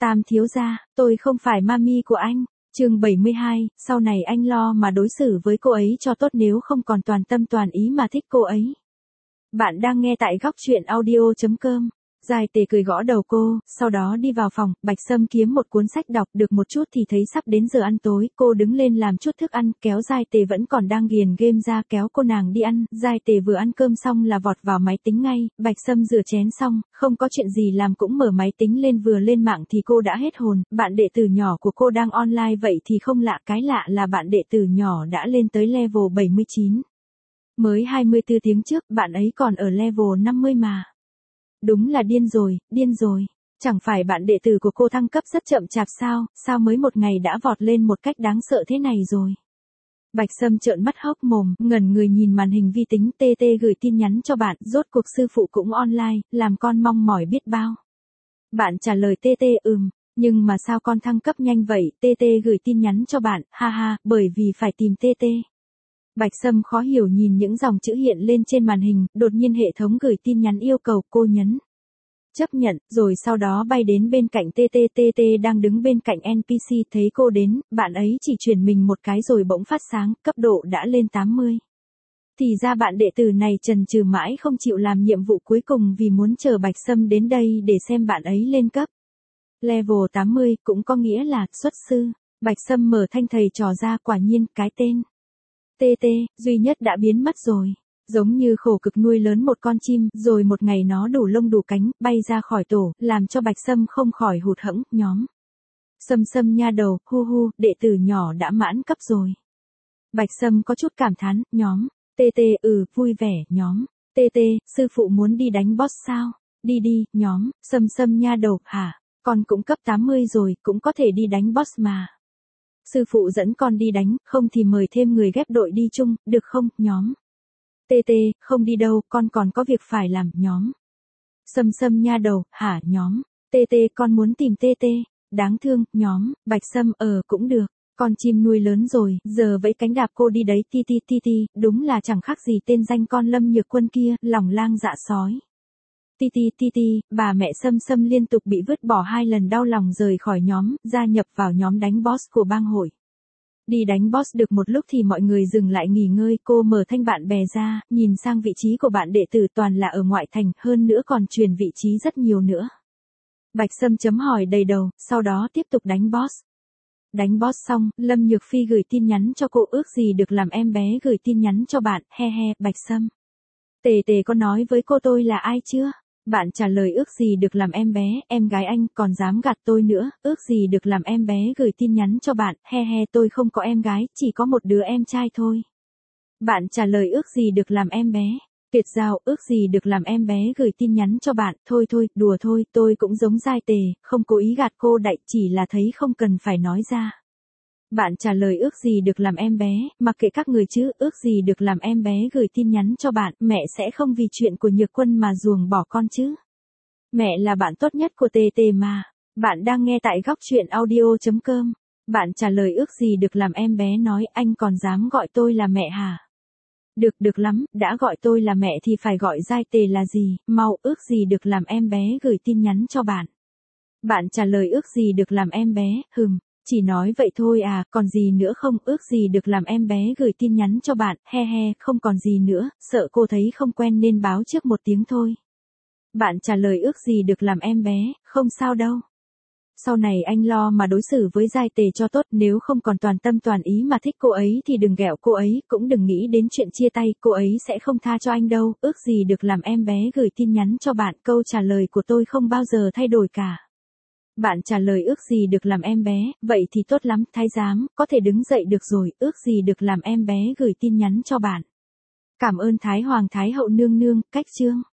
Tam thiếu gia, tôi không phải mami của anh. Chương 72, sau này anh lo mà đối xử với cô ấy cho tốt nếu không còn toàn tâm toàn ý mà thích cô ấy. Bạn đang nghe tại góc truyện audio.com. Giai Tề cười gõ đầu cô, sau đó đi vào phòng, Bạch Sâm kiếm một cuốn sách đọc được một chút thì thấy sắp đến giờ ăn tối, cô đứng lên làm chút thức ăn, kéo Giai Tề vẫn còn đang ghiền game ra kéo cô nàng đi ăn, Giai Tề vừa ăn cơm xong là vọt vào máy tính ngay, Bạch Sâm rửa chén xong, không có chuyện gì làm cũng mở máy tính lên vừa lên mạng thì cô đã hết hồn, bạn đệ tử nhỏ của cô đang online vậy thì không lạ, cái lạ là bạn đệ tử nhỏ đã lên tới level 79. Mới 24 tiếng trước, bạn ấy còn ở level 50 mà. Đúng là điên rồi. Chẳng phải bạn đệ tử của cô thăng cấp rất chậm chạp sao mới một ngày đã vọt lên một cách đáng sợ thế này rồi. Bạch Sâm trợn mắt hốc mồm, ngẩn người nhìn màn hình vi tính, TT gửi tin nhắn cho bạn, rốt cuộc sư phụ cũng online, làm con mong mỏi biết bao. Bạn trả lời TT nhưng mà sao con thăng cấp nhanh vậy, TT gửi tin nhắn cho bạn, ha, bởi vì phải tìm TT. Bạch Sâm khó hiểu nhìn những dòng chữ hiện lên trên màn hình, đột nhiên hệ thống gửi tin nhắn yêu cầu, cô nhấn chấp nhận, rồi sau đó bay đến bên cạnh TT đang đứng bên cạnh NPC, thấy cô đến, bạn ấy chỉ chuyển mình một cái rồi bỗng phát sáng, cấp độ đã lên 80. Thì ra bạn đệ tử này chần chừ mãi không chịu làm nhiệm vụ cuối cùng vì muốn chờ Bạch Sâm đến đây để xem bạn ấy lên cấp. Level 80 cũng có nghĩa là xuất sư. Bạch Sâm mở thanh thầy trò ra, quả nhiên cái tên TT duy nhất đã biến mất rồi. Giống như khổ cực nuôi lớn một con chim, rồi một ngày nó đủ lông đủ cánh, bay ra khỏi tổ, làm cho Bạch Sâm không khỏi hụt hẫng, nhóm. Sâm nha đầu, hu, đệ tử nhỏ đã mãn cấp rồi. Bạch Sâm có chút cảm thán, nhóm. TT vui vẻ, nhóm. TT, sư phụ muốn đi đánh boss sao? Đi, nhóm. Sâm nha đầu, hả? Con cũng cấp 80 rồi, cũng có thể đi đánh boss mà. Sư phụ dẫn con đi đánh, không thì mời thêm người ghép đội đi chung, được không, nhóm? TT, không đi đâu, con còn có việc phải làm, nhóm. Sâm nha đầu, hả, nhóm? TT, con muốn tìm TT. Đáng thương, nhóm. Bạch Sâm, cũng được. Con chim nuôi lớn rồi, giờ vẫy cánh đạp cô đi đấy, ti, đúng là chẳng khác gì tên danh con Lâm Nhược Quân kia, lòng lang dạ sói. Ti, bà mẹ Sâm liên tục bị vứt bỏ 2 lần, đau lòng rời khỏi nhóm, gia nhập vào nhóm đánh boss của bang hội. Đi đánh boss được một lúc thì mọi người dừng lại nghỉ ngơi, cô mở thanh bạn bè ra, nhìn sang vị trí của bạn đệ tử toàn là ở ngoại thành, hơn nữa còn truyền vị trí rất nhiều nữa. Bạch Sâm chấm hỏi đầy đầu, sau đó tiếp tục đánh boss. Đánh boss xong, Lâm Nhược Phi gửi tin nhắn cho cô, ước gì được làm em bé gửi tin nhắn cho bạn, he, Bạch Sâm. Tề có nói với cô tôi là ai chưa? Bạn trả lời ước gì được làm em bé, em gái anh còn dám gạt tôi nữa, ước gì được làm em bé gửi tin nhắn cho bạn, he, tôi không có em gái, chỉ có một đứa em trai thôi. Bạn trả lời ước gì được làm em bé. Kiệt Giao, ước gì được làm em bé gửi tin nhắn cho bạn, thôi, đùa thôi, tôi cũng giống Giai Tề, không cố ý gạt cô đại, chỉ là thấy không cần phải nói ra. Bạn trả lời ước gì được làm em bé, mặc kệ các người chứ, ước gì được làm em bé gửi tin nhắn cho bạn, mẹ sẽ không vì chuyện của Nhược Quân mà ruồng bỏ con chứ. Mẹ là bạn tốt nhất của TT mà. Bạn đang nghe tại góc truyện audio.com. Bạn trả lời ước gì được làm em bé nói, anh còn dám gọi tôi là mẹ hả? Được lắm, đã gọi tôi là mẹ thì phải gọi Giai Tề là gì, mau, ước gì được làm em bé gửi tin nhắn cho bạn. Bạn trả lời ước gì được làm em bé, chỉ nói vậy thôi à, còn gì nữa không, ước gì được làm em bé gửi tin nhắn cho bạn, he, không còn gì nữa, sợ cô thấy không quen nên báo trước một tiếng thôi. Bạn trả lời ước gì được làm em bé, không sao đâu. Sau này anh lo mà đối xử với Giai Tề cho tốt, nếu không còn toàn tâm toàn ý mà thích cô ấy thì đừng ghẹo cô ấy, cũng đừng nghĩ đến chuyện chia tay, cô ấy sẽ không tha cho anh đâu, ước gì được làm em bé gửi tin nhắn cho bạn, câu trả lời của tôi không bao giờ thay đổi cả. Bạn trả lời ước gì được làm em bé, vậy thì tốt lắm, thái giám, có thể đứng dậy được rồi, ước gì được làm em bé gửi tin nhắn cho bạn. Cảm ơn Thái Hoàng Thái Hậu nương nương, cách chương.